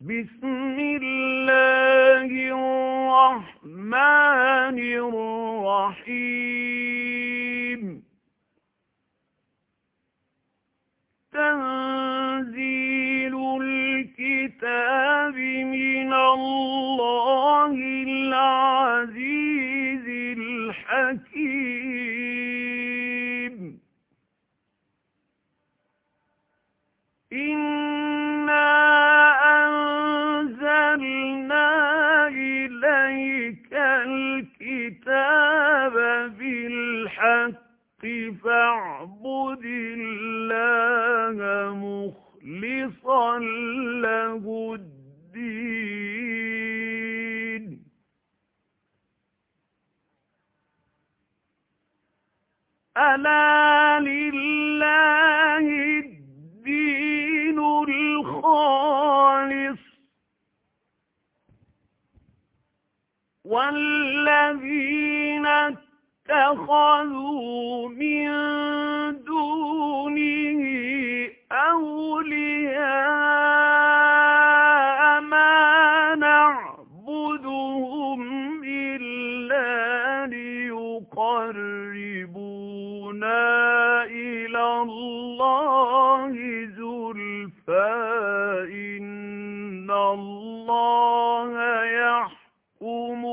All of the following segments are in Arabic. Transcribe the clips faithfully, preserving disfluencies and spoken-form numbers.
بسم الله الرحمن الرحيم تنزيل الكتاب من الله العزيز الحكيم إنا أنزلنا إليك الكتاب بالحق فاعبد الله مخلصا له الدين ألا لله الدين الخالص والذين اتخذوا من دونه أولياء ما نعبدهم إلا ليقربونا إلى الله زلفى إن الله يحكم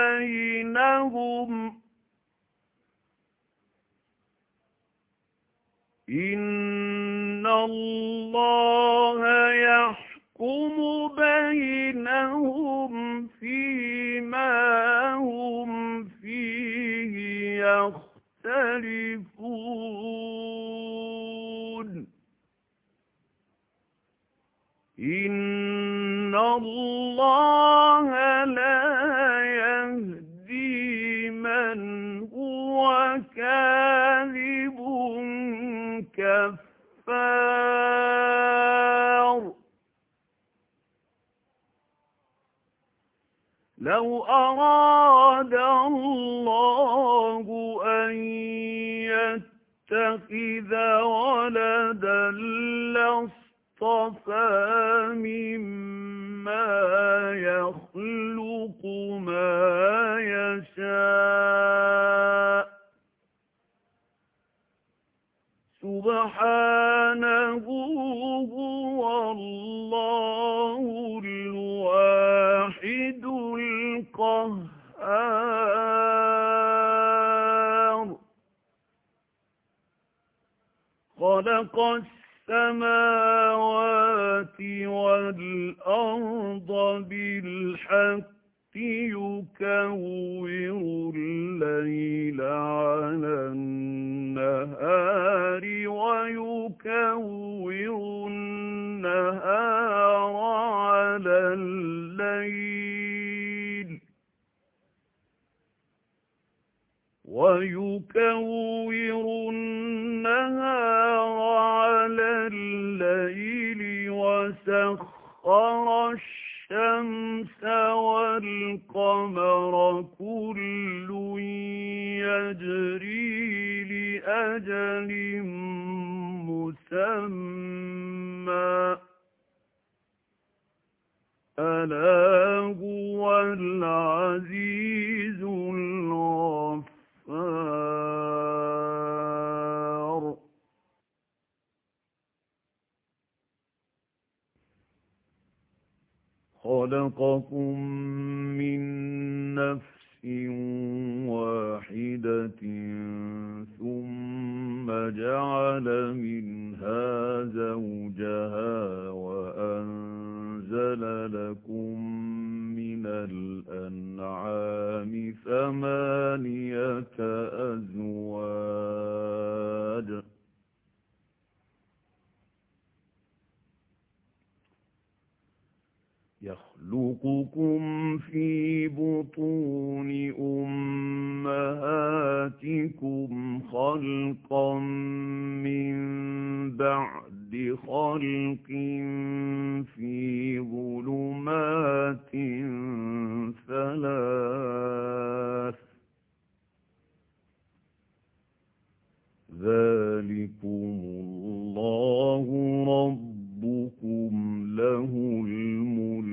بينهم إن الله يحكم بينهم فيما هم فيه يختلفون إن الله لا يهدي من هو كاذب كفار لو أراد الله أن يتخذ ولدا لاصطفى مما يخلق ما يشاء سبحانه هو الله الواحد القهار خلق السماوات والأرض بالحق يكور الليل على النهار ويكور النهار على الليل ويكور النهار على الليل وسخر الشمس والقمر كل يجري لأجل مسمى ألا هو العزيز الغفار خلقكم من نفس واحدة ثم جعل منها زوجها وأنزل لكم من الأنعام ثمانية أزواج يخلقكم في بطون أمهاتكم خلقا من بعد خلق في ظلمات ثلاث ذلكم الله ربكم له الملك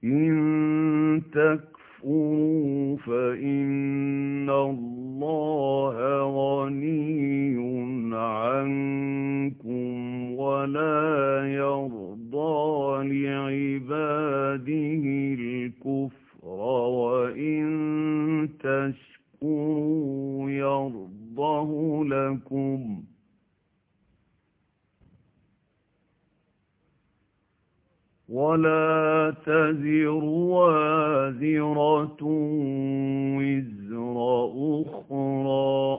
إن تكفروا فإن الله غني عنكم ولا يرضى لعباده الكفر وإن تشكروا يرضه لكم ولا تزر وازرة وزر أخرى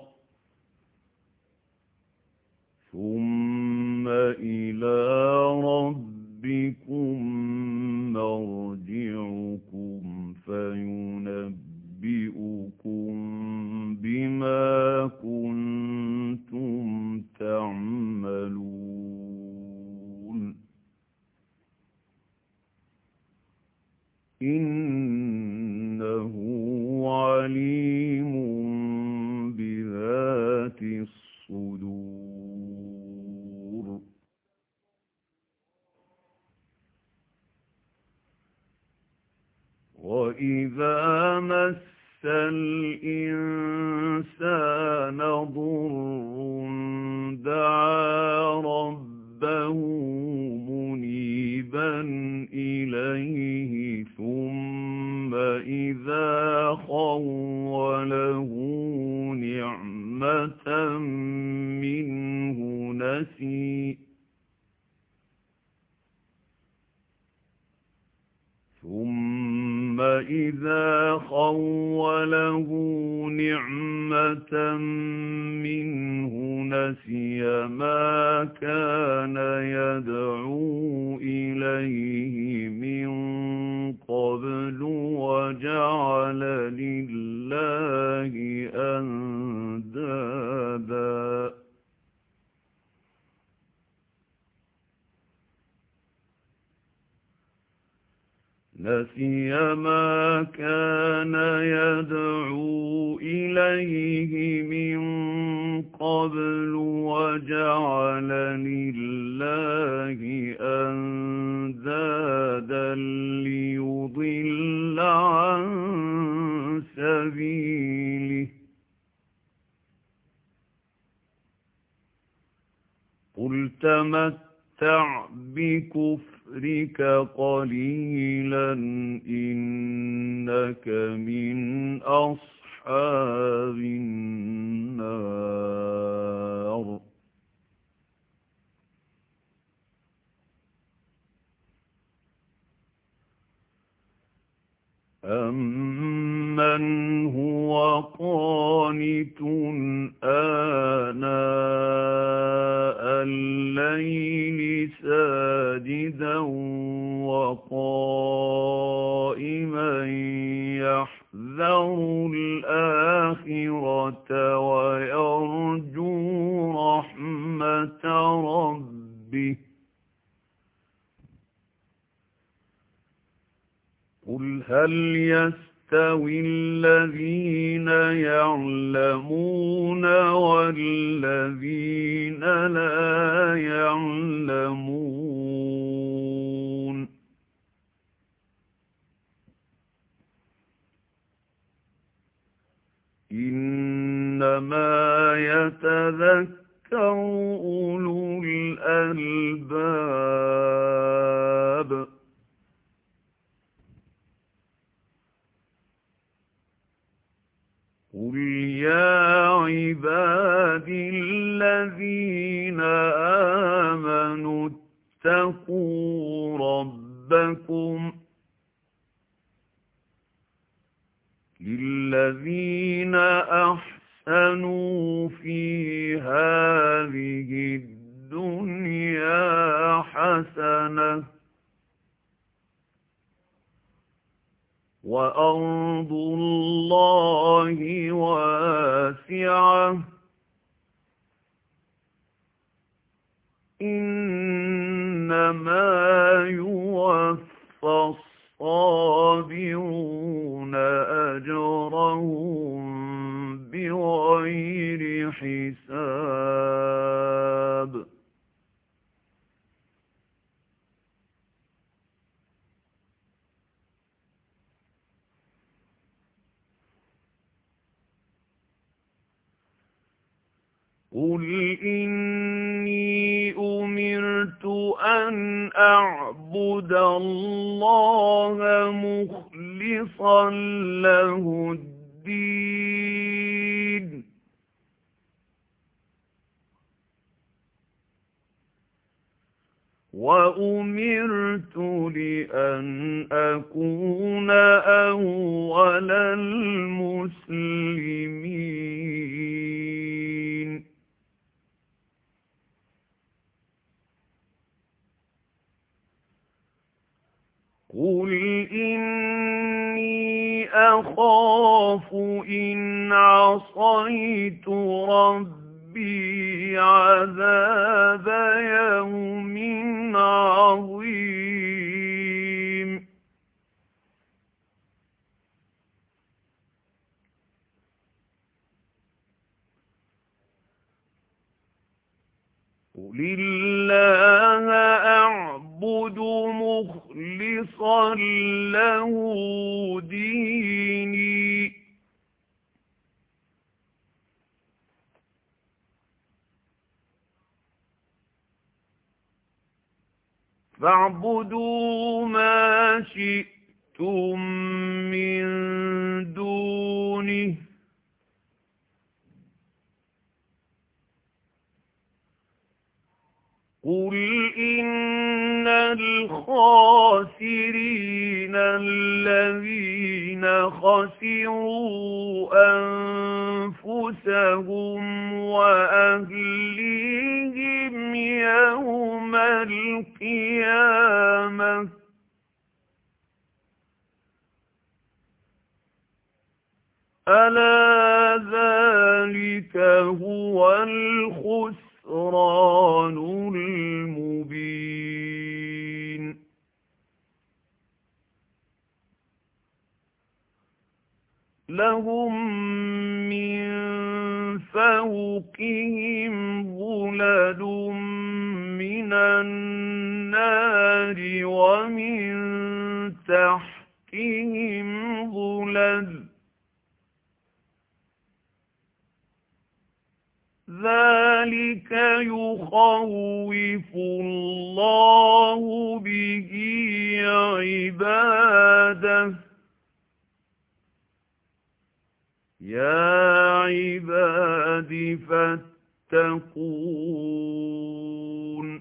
ثم إلى ربكم مرجعكم فينبئكم بما كنتم تعملون إنه عليم بذات الصدور وإذا مس الإنسان ضر دعا ربه منيبا إليه ثم إذا خوله نعمة منه نسي ثم إذا خوله نعمة منه نسي ما كان يدعو إليه من قبل وجعل لله أندادا نسي ما كان يدعو إليه من قبل وجعل لله أندادا ليضل عن سبيله قل تمتع بكفرك قليلا إنك من أصحاب النار أَمَّنْ هُوَ قَانِتٌ آنَاءَ اللَّيْلِ سَاجِدًا وَقَائِمًا يَحْذَرُ الْآخِرَةَ وَيَرْجُو رَحْمَةَ رَبِّهِ قُلْ هَلْ يَسْتَوِي الَّذِينَ يَعْلَمُونَ وَالَّذِينَ لَا يَعْلَمُونَ إِنَّمَا يَتَذَكَّرُ أُولُو الْأَلْبَابِ قُلْ يَا عِبَادِي الَّذِينَ آمَنُوا اتَّقُوا رَبَّكُمْ لِلَّذِينَ أَحْسَنُوا فِي هَٰذِهِ الدُّنْيَا حَسَنَةٌ وَأَرْضُ اللَّهِ وَاسِعَةٌ إِنَّمَا يُوَفَّى الصَّابِرُونَ أَجْرَهُم بِغَيْرِ حِسَابٍ إني أمرت أن أعبد الله مخلصا له الدين وأمرت لأن أكون أول المسلمين قل إني أخاف إن عصيت ربي عذاب يوم عظيم قل الله أعبد مخلصا له ديني فاعبدوا ما شئتم من دونه قل إن الخاسرين الذين خسروا أنفسهم وأهليهم يوم القيامة ألا ذلك هو الخسران المبين لهم من فوقهم ظلل من النار ومن تحتهم ظلل ذلك يخوف الله به عباده يا عباد فاتقون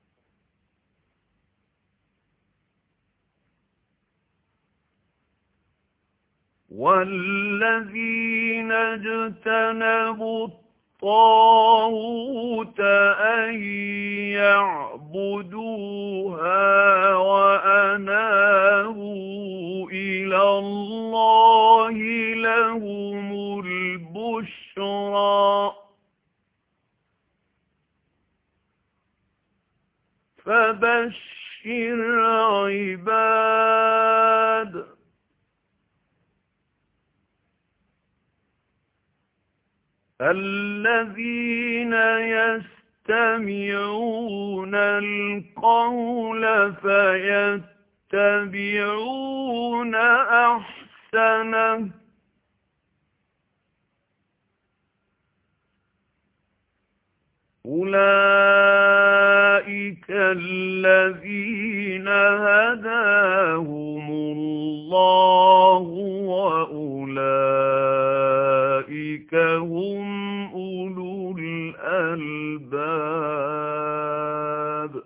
والذين اجتنبوا الطاغوت أن يعبدوها وأنابوا إلى الله لهم البشرى فبشر عباد الذين يستمعون القول فيتبعون أحسنه أولئك الذين هداهم الله وأولئك هم أولو الألباب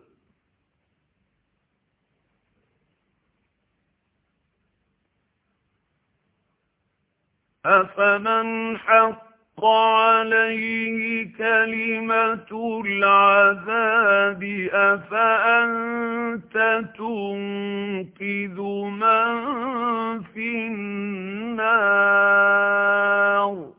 أفمن حق عليه كلمة العذاب أفأنت تنقذ من في النار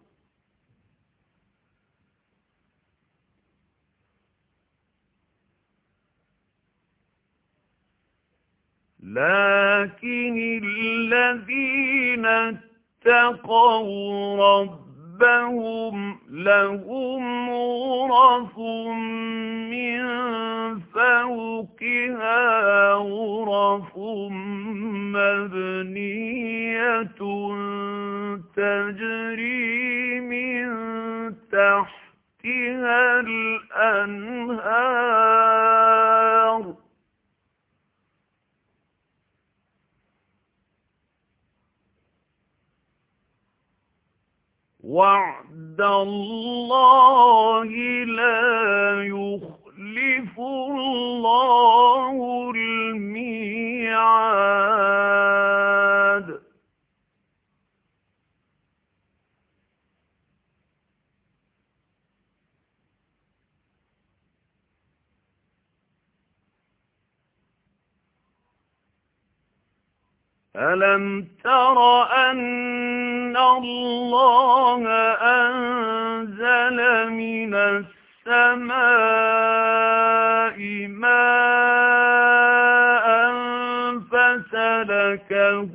لكن الذين اتقوا ربهم لهم غرف من فوقها غرف مبنية تجري من تحتها تحتها الأنهار وعد الله لا يخلف الله الميعاد ألم تر أن الله أنزل من السماء ماء فسلكه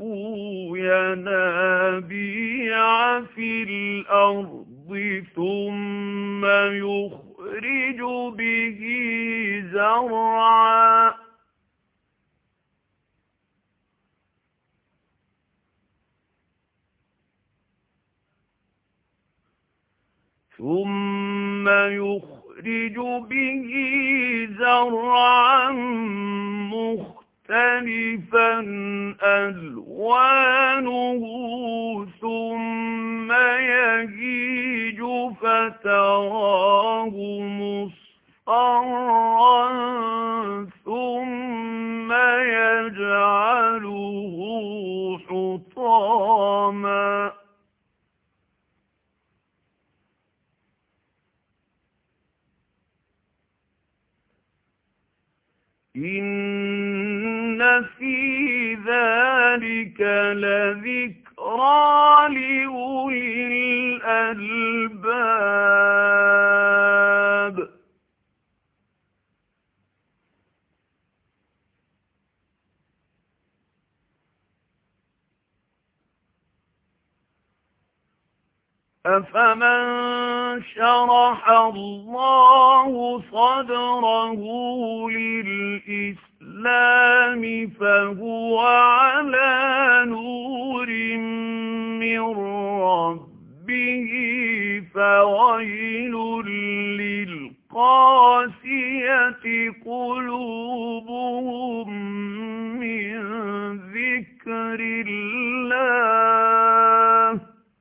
ينابيع في الأرض ثم يخرج به زرعا ثم يخرج به زرعا مختلفا ألوانه ثم يهيج فتراه مصفرا ثم يجعله حطاما إن في ذلك لذكرى لأولي الألباب أفمن شرح الله صدره للإسلام فهو على نور من ربه فويل للقاسية قلوبهم من ذكر الله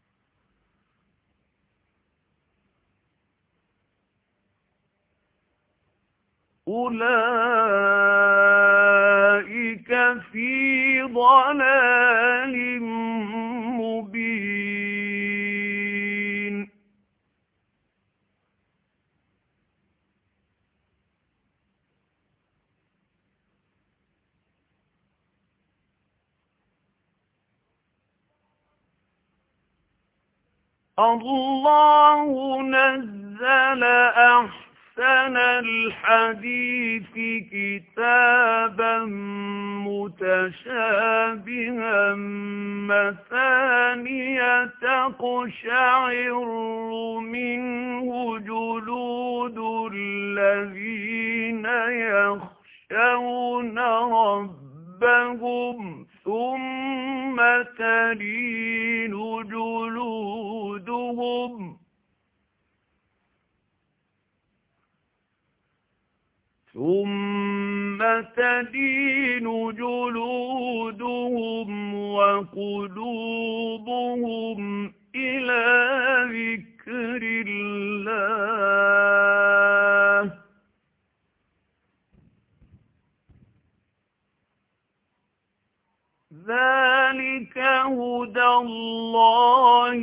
أولئك في ضلال مبين الله نزل أحسن أحسن الحديث كتابا متشابها مثانية تقشعر منه جلود الذين يخشون ربهم ثم تلين جلودهم ثم تلين جلودهم وقلوبهم إلى ذكر الله ذلك هدى الله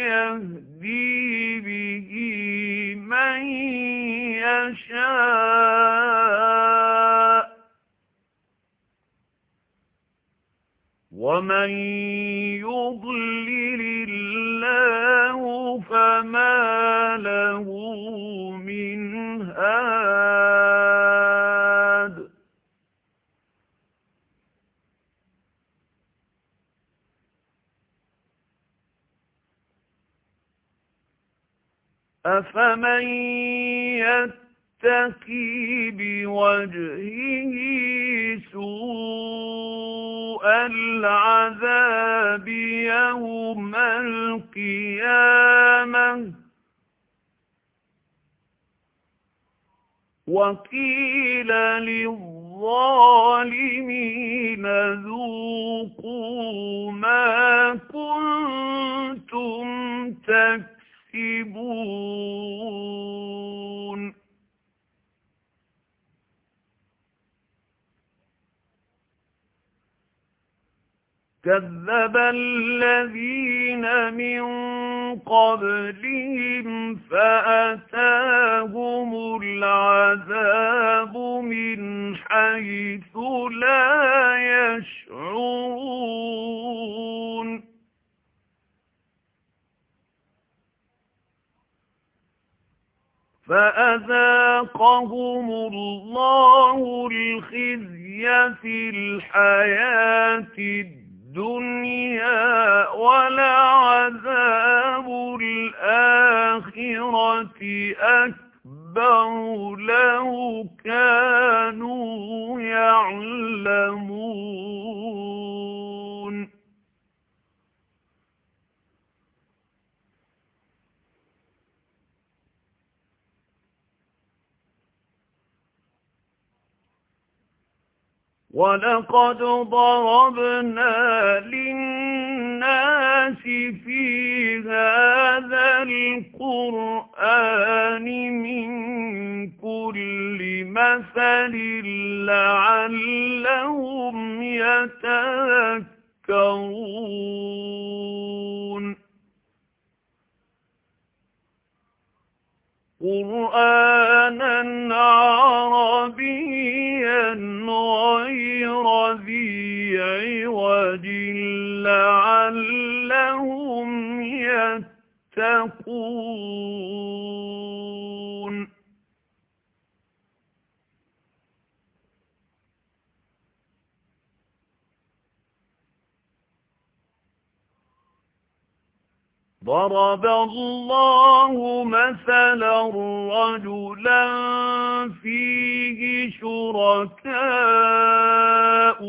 يهدي به من يشاء ومن يضلل الله فما له من هاد أفمن يتقي بوجهه سوء العذاب يوم القيامة وقيل للظالمين ذوقوا ما كنتم تكسبون كذب الذين من قبلهم فأتاهم العذاب من حيث لا يشعرون فأذاقهم الله الخزي في الحياة الدنيا ولعذاب الآخرة أكبر لو كانوا يعلمون وَلَقَدْ ضَرَبْنَا لِلنَّاسِ فِي هَذَا الْقُرْآنِ مِنْ كُلِّ مَثَلٍ لَعَلَّهُمْ يَتَذَكَّرُونَ قُرْآنًا عَرَبِيًّا غَيْرَ ذِي عِوَجٍ لَعَلَّهُمْ يَتَّقُونَ ضرب الله مثلا رجلا فيه شركاء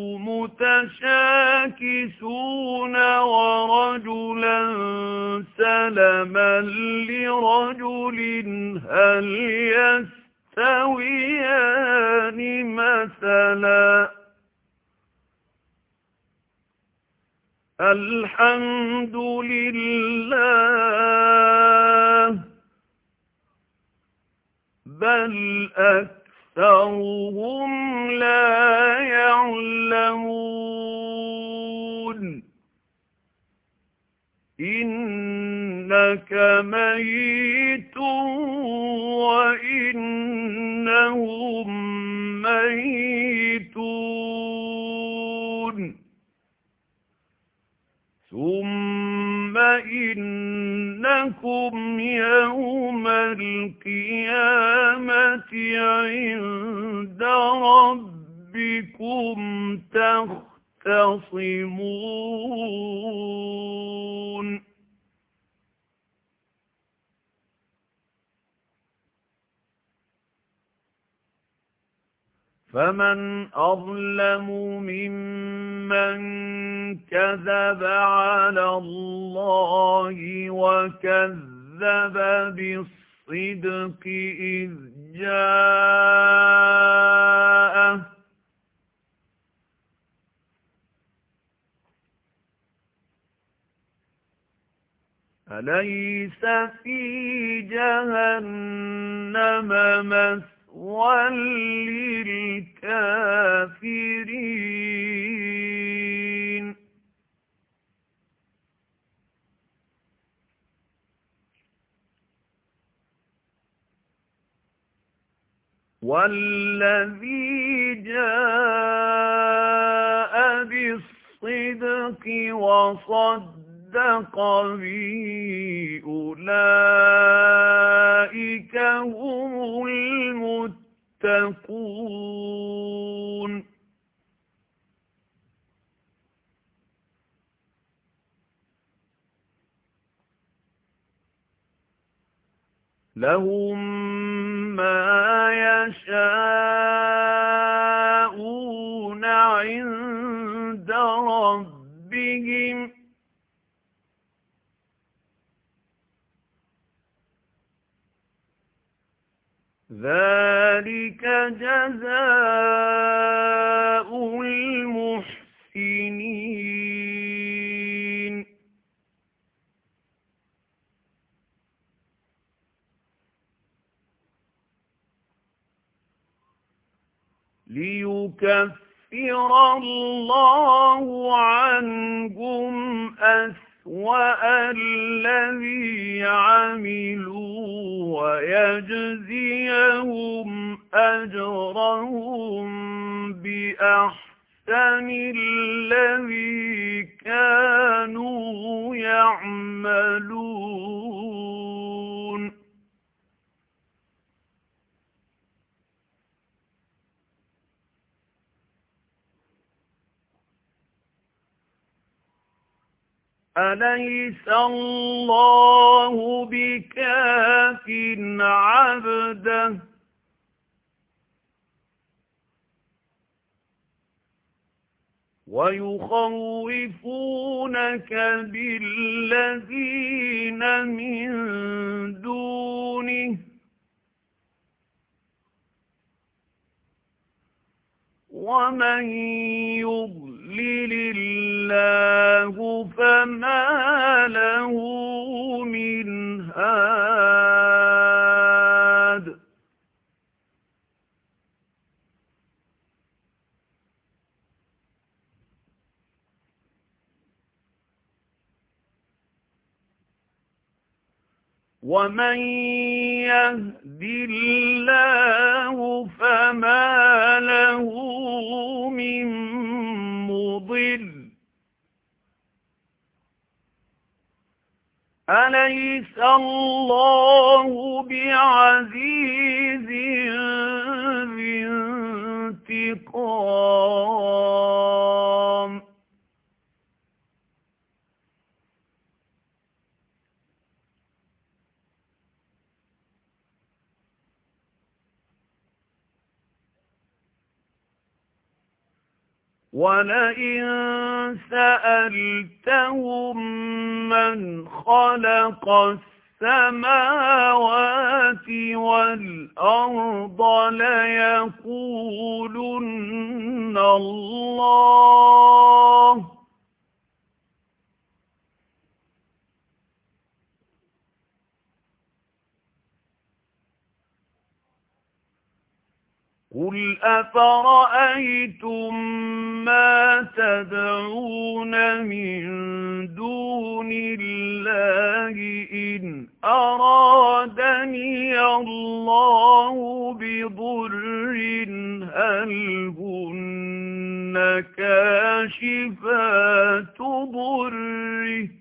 متشاكسون ورجلا سلما لرجل هل يستويان مثلا الحمد لله بل أكثرهم لا يعلمون إنك ميت وإنهم ميتون ثم إنكم يوم القيامة عند ربكم تختصمون فمن أظلم ممن كذب على الله وكذب بالصدق إذ جاءه أليس في جهنم مثوى للكافرين والذي جاء بالصدق وصدق به أولئك هم المتقون لهم ما يشاءون عند ربهم ذلك ذلك جزاء المحسنين ليكفر الله عنكم أسوأ الذي عملوا ويجزيهم أجرهم بأحسن الذي كانوا يعملون أليس الله بكاف عبده ويخوفونك بالذين من دونه ومن يضلل الله فما له من هاد ومن يهد الله فما له من مضل أليس الله بعزيز ذي انتقام ولئن سألتهم من خلق السماوات والأرض ليقولن الله قل أفرأيتم ما تدعون من دون الله إن أرادني الله بضر هل هن كاشفات ضره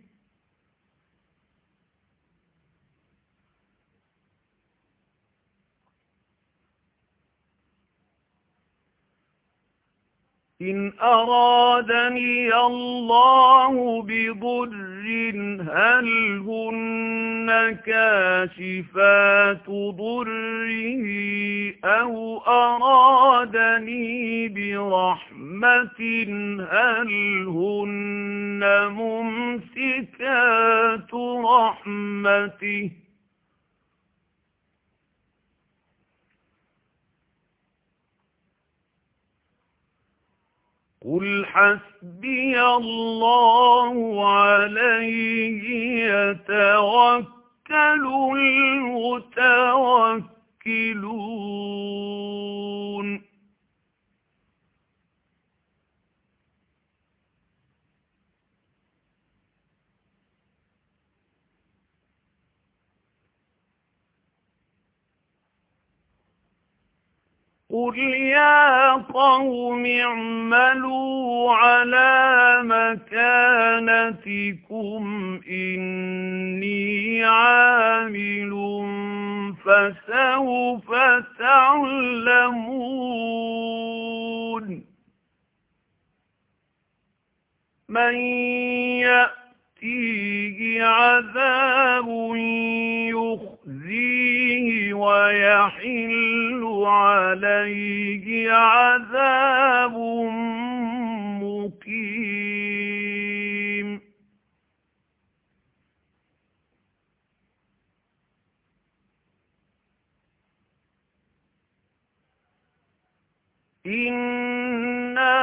إن أرادني الله بضر هل هن كاشفات ضره أو أرادني برحمة هل هن ممسكات رحمته قل حسبي الله عليه يتوكل المتوكلون قل يا قوم اعملوا على مكانتكم إني عامل فسوف تعلمون من يأتيه عذاب يخزيه ويحل عليه عذاب مقيم إِنَّا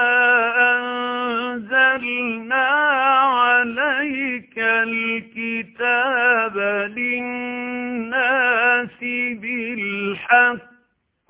أَنزَلْنَا عَلَيْكَ الْكِتَابَ لِلنَّاسِ بِالْحَقِّ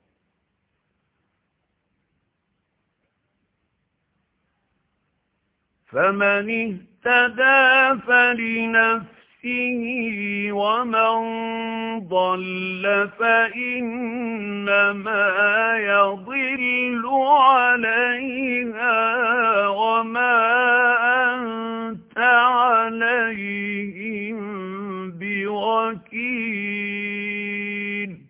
فَمَنِ اهْتَدَىٰ فَلِنَفْسِهِ وَمَن ضَلَّ فَإِنَّمَا يَضِلُّ عَلَيْهَا وَمَا أَنتَ عَلَيْهِم بِوَكِيلٍ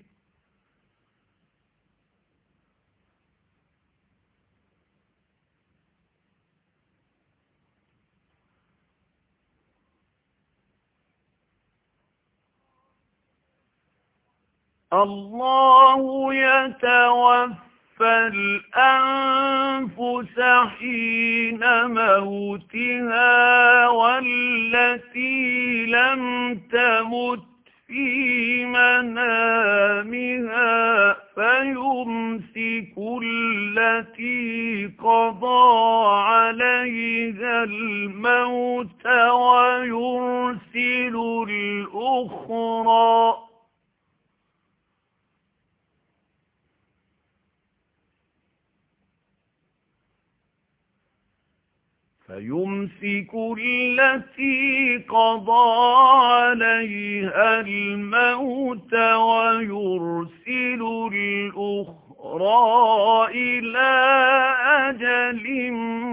الله يتوفى الأنفس حين موتها والتي لم تمت في منامها فيمسك التي قضى عليها الموت ويرسل الأخرى فيمسك التي قضى عليها الموت ويرسل الأخرى إلى أجل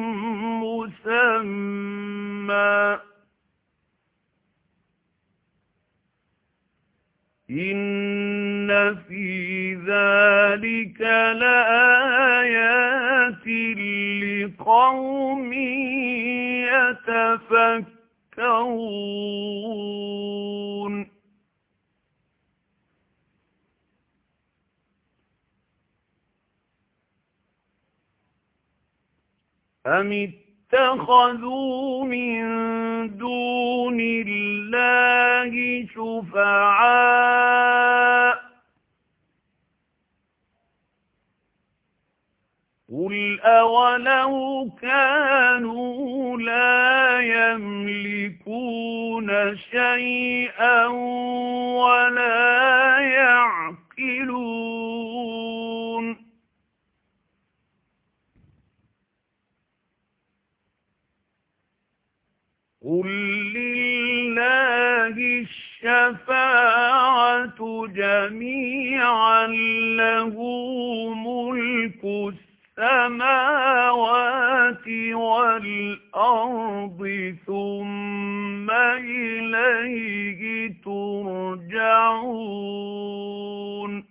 مسمى إن في ذلك لآيات لقوم يتفكرون أم اتخذوا من دون الله شفعاء قل أولو كانوا لا يملكون شيئا ولا يعقلون قل لله الشفاعة جميعا له ملك السماوات والأرض ثم إليه ترجعون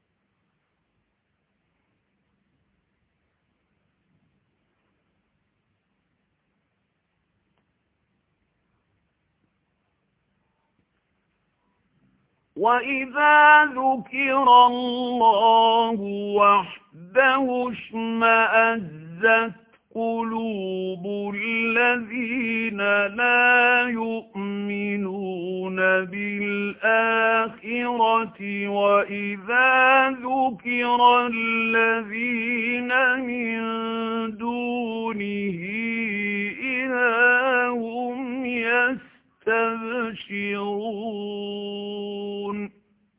وَإِذَا ذُكِرَ اللَّهُ وَحْدَهُ اشْمَأَزَّتْ قُلُوبُ الَّذِينَ لَا يُؤْمِنُونَ بِالْآخِرَةِ وَإِذَا ذُكِرَ الَّذِينَ مِن دُونِهِ إِذَا هُمْ يَسْتَبْشِرُونَ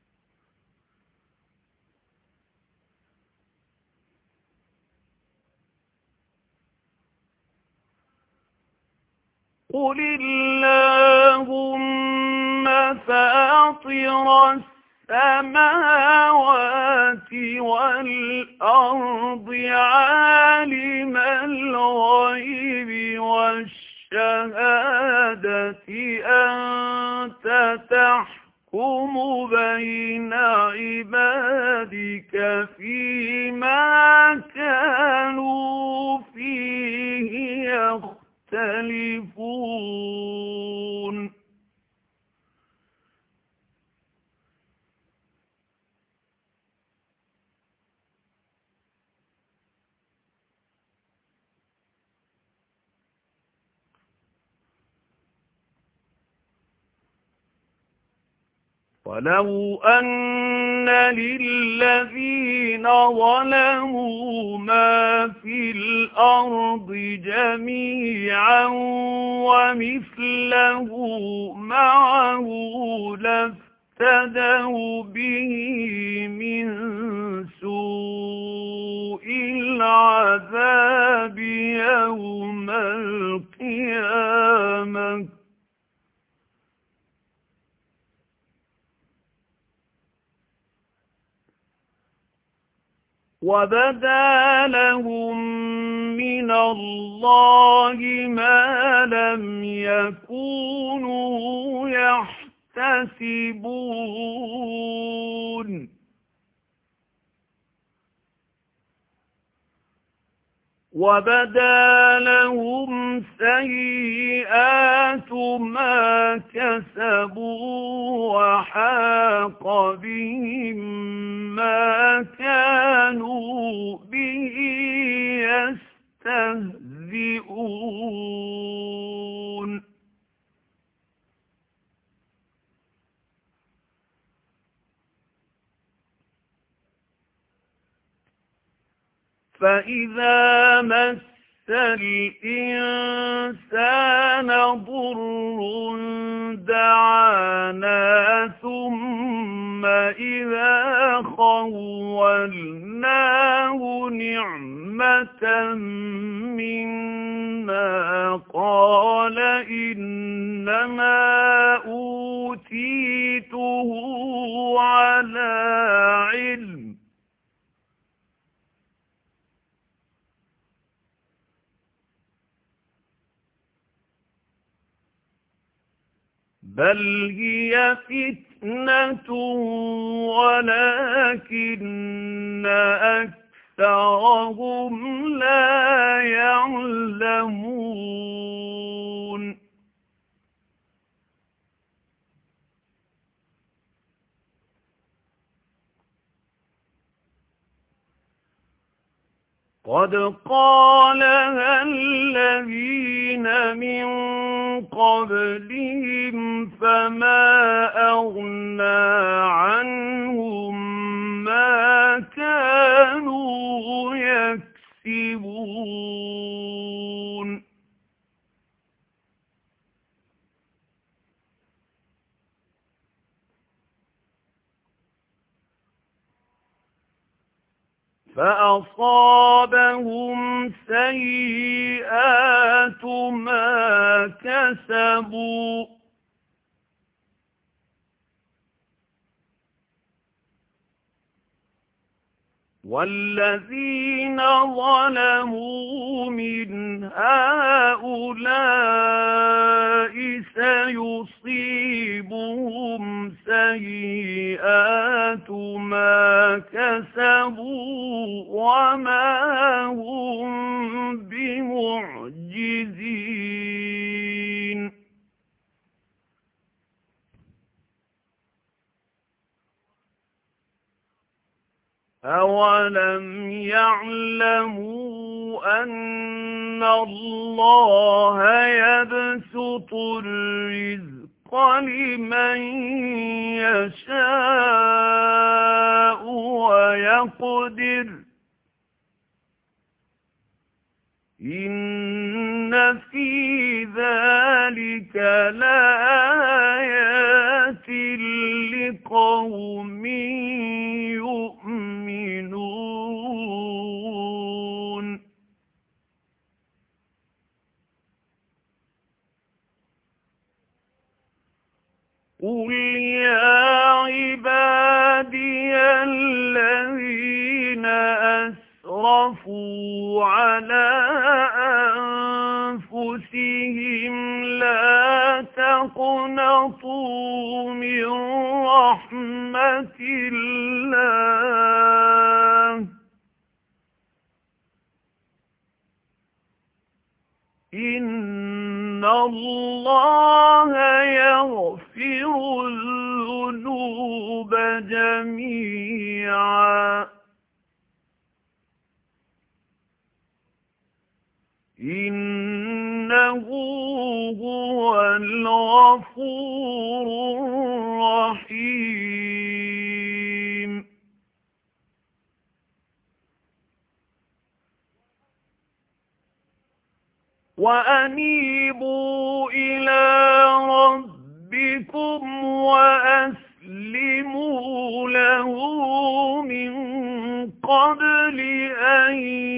قُلِ اللَّهُمَّ فَاطِرَ السَّمَاوَاتِ وَالْأَرْضِ عَالِمَ الْغَيْبِ وَالشَّهَادَةِ أَنْتَ تَحْكُمُ بَيْنَ عِبَادِكَ فِيمَا كَانُوا فِيهِ يَخْتَلِفُونَ وَلَوْ أَنَّ لِلَّذِينَ ظَلَمُوا مَا فِي الْأَرْضِ جَمِيعًا وَمِثْلَهُ مَعَهُ لَافْتَدَوْا بِهِ مِنْ سُوءِ الْعَذَابِ يَوْمَ الْقِيَامَةِ وَبَدَا لَهُم مِّنَ اللَّهِ مَا لَمْ يَكُونُوا يَحْتَسِبُونَ وَبَدَا لَهُمْ سَيِّئَاتُ مَا كَسَبُوا وَحَاقَ بِهِم مَّا كَانُوا بِهِ يَسْتَهْزِئُونَ فَإِذَا مَسَّ الْإِنسَانَ ضُرٌّ دَعَانَا ثُمَّ إِذَا خَوَّلْنَاهُ نِعْمَةً مِنَّا قَالَ إِنَّمَا أُوتِيتُهُ عَلَى عِلْمٍ بَلْ هِيَ فِتْنَةٌ وَلَكِنَّ أَكْثَرَهُمْ لَا يَعْلَمُونَ قَدْ قَالَهَا الَّذِينَ مِن قَبْلِهِمْ فَمَا أَغْنَىٰ عَنْهُم مَّا كَانُوا يَكْسِبُونَ فَأَصَابَهُمْ سَيِّئَاتُ مَا كَسَبُوا وَالَّذِينَ ظَلَمُوا مِنْ هَٰؤُلَاءِ سَيُصِيبُهُمْ سَيِّئَاتُ مَا كَسَبُوا وَمَا هُمْ بِمُعْجِزِينَ أَوَلَمْ يَعْلَمُوا أَنَّ اللَّهَ يَبْسُطُ الرِّزْقَ لِمَن يَشَاءُ وَيَقْدِرُ إِنَّ فِي ذَلِكَ لَآيَاتٍ لِقَوْمٍ يُؤْمِنُونَ قُلْ يَا عِبَادِيَ الَّذِينَ أَسْرَفُوا عَلَى أَنفُسِهِمْ لَا تَقْنَطُوا مِن رَّحْمَةِ اللَّهِ إِنَّ اللَّهَ يَغْفِرُ الذُّنُوبَ جَمِيعًا إِنَّهُ هُوَ الْغَفُورُ الرَّحِيمُ وأنيبوا إلى ربكم وأسلموا له من قبل أن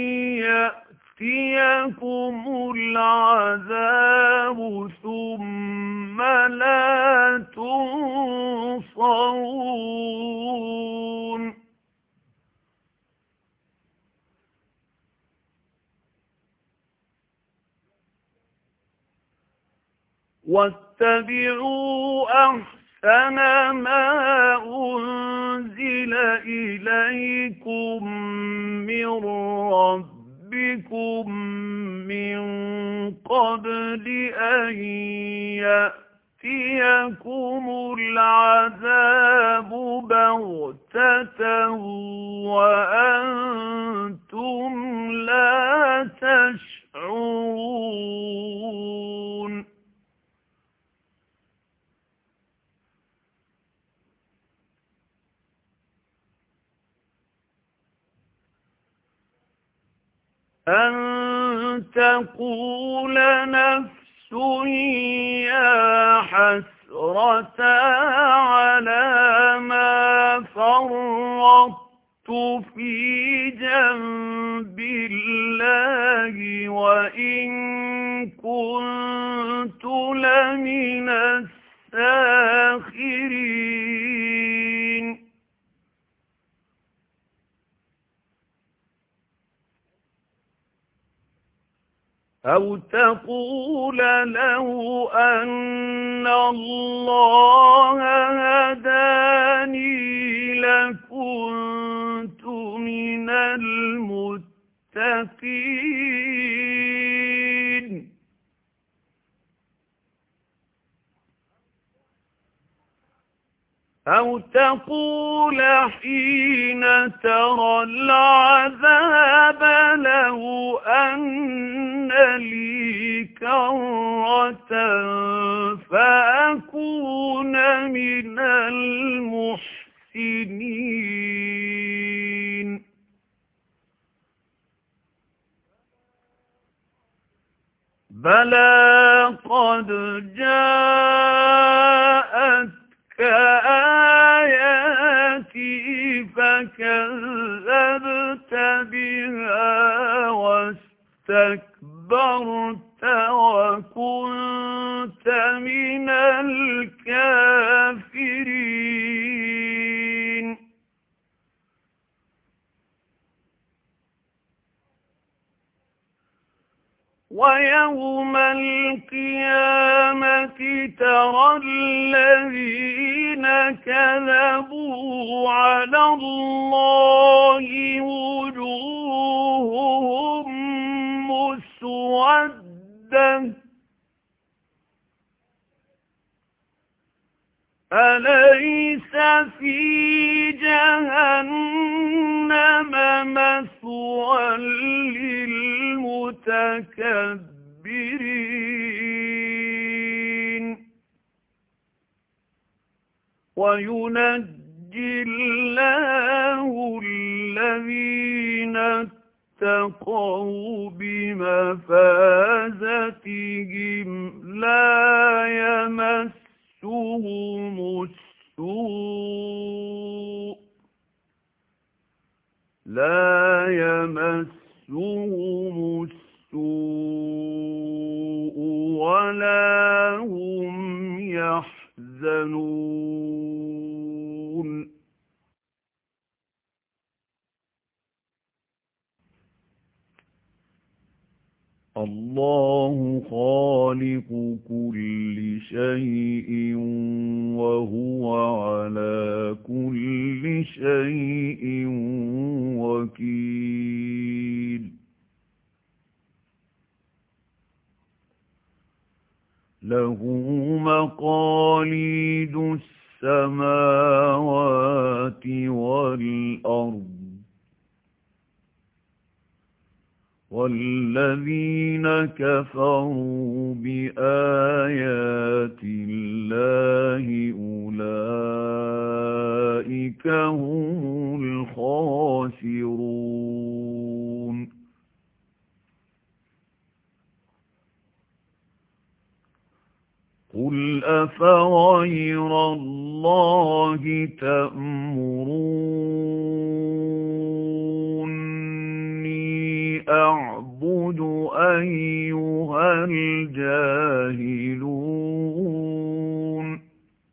يأتيكم العذاب ثم لا تنصرون. واتبعوا أحسن ما أنزل إليكم من ربكم من قبل أن يأتيكم العذاب بغتة وأنتم لا تشعرون. أن تقول نفس يا حسرة على ما فرطت في جنب الله وإن كنت لمن الساخرين. أو تقول لو أن الله هداني لكنت من المتقين. أو تقول حين ترى العذاب لو أن لي كرة فأكون من المحسنين. بلى قد جاءتك آياتي فكذبت بها واستكبرت وكنت من الكافرين. ويوم القيامة ترى الذين كذبوا على الله وجوههم مسودة أليس في جهنم مثوى للمتكبرين. وينجي الله الذين اتقوا بمفازتهم لا يمسهم السوء لا يمسهم السوء ولا هم يحزنون. الله خالق كل شيء وهو على كل شيء وكيل. له مقاليد السماوات والأرض والذين كفروا بآيات الله أولئك هم الخاسرون. قُلْ أَفَغَيْرَ اللَّهِ تَأْمُرُونِّي أَعْبُدُ أَيُّهَا الْجَاهِلُونَ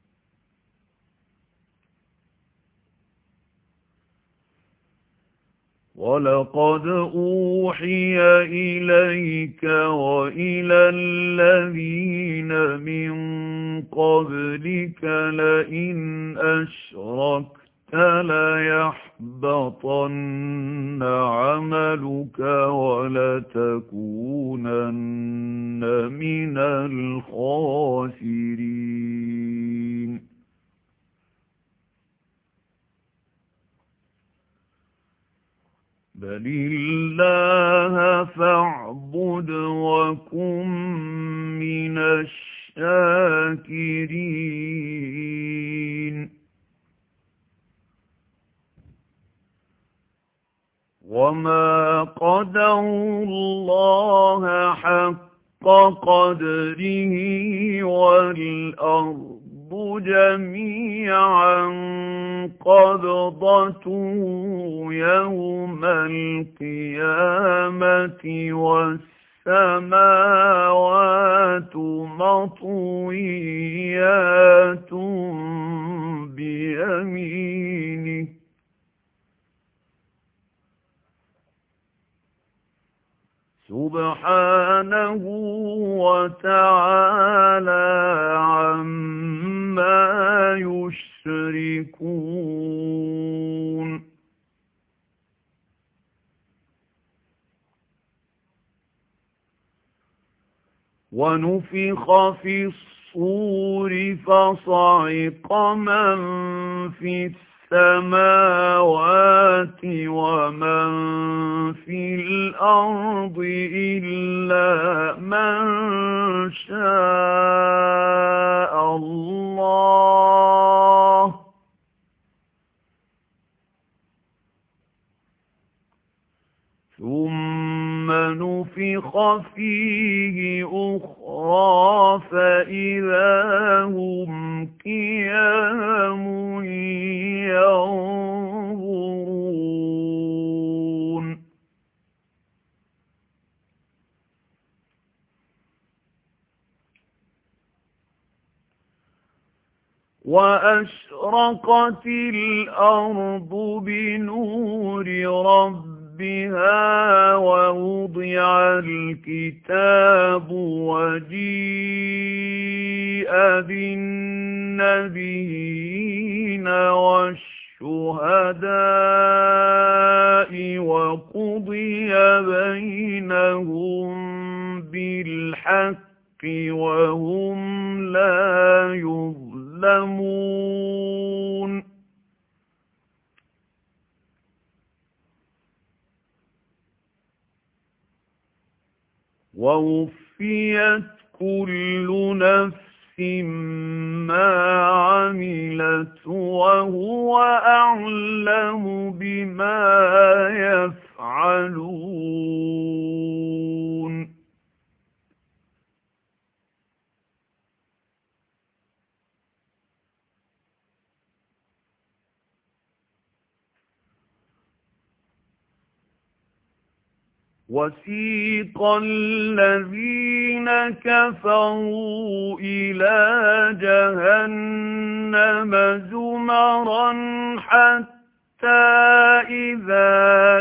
وَلَقَدْ أُوحِيَ إِلَيْكَ وَإِلَى الَّذِينَ مِن قَبْلِكَ لَئِنْ أَشْرَكْتَ لَيَحْبَطَنَّ عَمَلُكَ وَلَتَكُونَنَّ مِنَ الْخَاسِرِينَ بَلِ اللَّهَ فَاعْبُدْ وَكُن مِّنَ الشَّاكِرِينَ وَمَا قَدَرُوا اللَّهَ حَقَّ قَدْرِهِ وَالْأَرْضُ جَمِيعًا قَبْضَتُهُ يَوْمَ الْقِيَامَةِ وَالسَّمَاوَاتُ مَطْوِيَّاتٌ بِيَمِينِهِ سُبْحَانَهُ وَتَعَالَى عَمَّا يُشْرِكُونَ وَنُفِخَ فِي الصُّورِ فَصَعِقَ مَن فِي السَّمَاوَاتِ وَمَن فِي الْأَرْضِ إِلَّا مَن شَاءَ اللَّهُ ثُمَّ نُفِخَ فِيهِ أُخْرَىٰ فَإِذَا هُمْ قِيَامٌ يَنظُرُونَ وَأَشْرَقَتِ الْأَرْضُ بِنُورِ رَبِّهَا وَوُضِعَ الْكِتَابُ وَجِيءَ بِالنَّبِيِّينَ وَالشُّهَدَاءِ وَقُضِيَ بَيْنَهُم بِالْحَقِّ وَهُمْ لَا يُظْلَمُونَ وَوُفِّيَتْ كُلُّ نَفْسٍ مَّا عَمِلَتْ وَهُوَ أَعْلَمُ بِمَا يَفْعَلُونَ وَسِيقَ الَّذِينَ كَفَرُوا إِلَى جَهَنَّمَ زُمَرًا حَتَّى إِذَا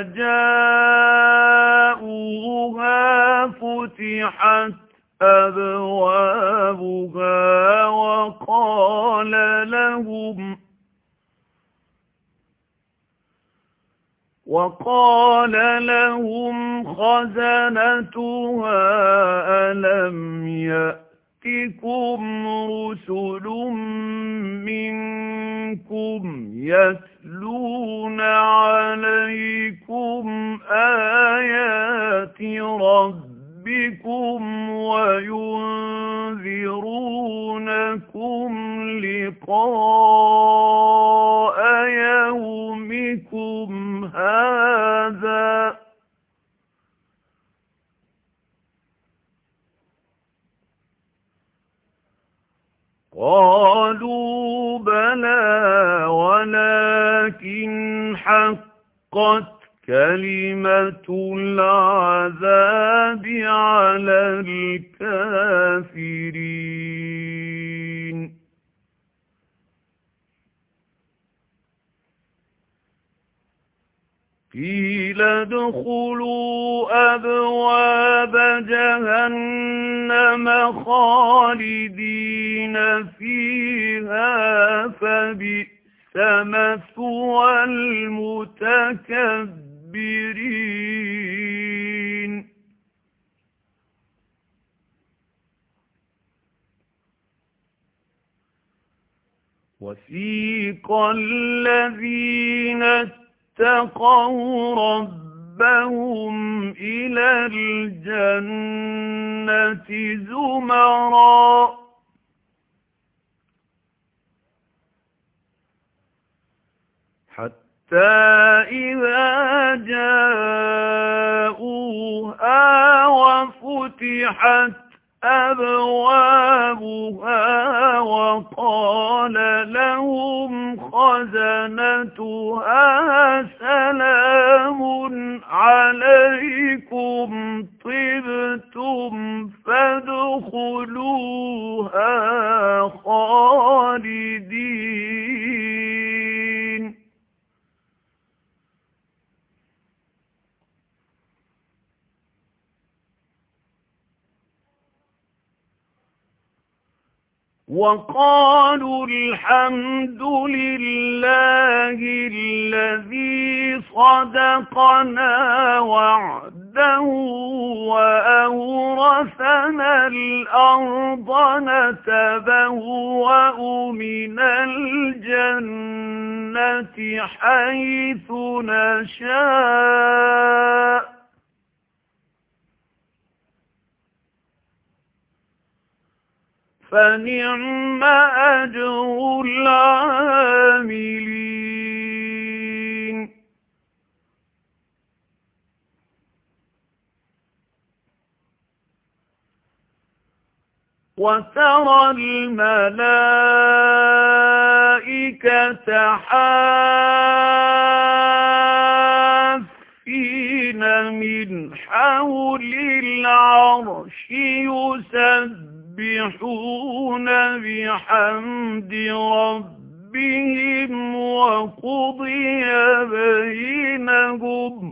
جَاءُوهَا فُتِحَتْ أَبْوَابُهَا وَقَالَ لَهُمْ وَقَالَ لَهُمْ خَزَنَتُهَا أَلَمْ يَأْتِكُمْ رُسُلٌ مِّنكُمْ يَتْلُونَ عَلَيْكُمْ آيَاتِ رَبِّكُمْ وَيُنذِرُونَكُمْ لِقَاءَ يَوْمِكُمْ هَٰذَا وحقت كلمة العذاب على الكافرين قيل ادخلوا أبواب جهنم خالدين فيها فبئس مثوى المتكبرين وسيق الذين اتقوا ربهم إلى الجنة زمرا حتى إذا جاءوها وفتحت أبوابها وقال لهم خزنتها سلام عليكم طبتم فادخلوها خالدين وقالوا الحمد لله الذي صدقنا وعده وأورثنا الأرض نتبوأ من الجنة حيث نشاء فنعم أجر العاملين وترى الملائكة حافين من حول العرش يسبحون يسبحون بحمد ربهم وقضي بينهم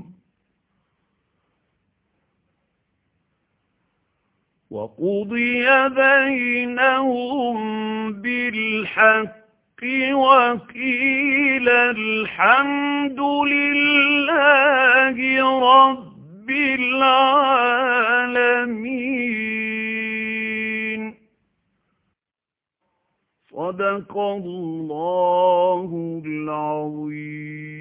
وقضي بينهم بالحق وقيل الحمد لله رب العالمين صدق الله العظيم.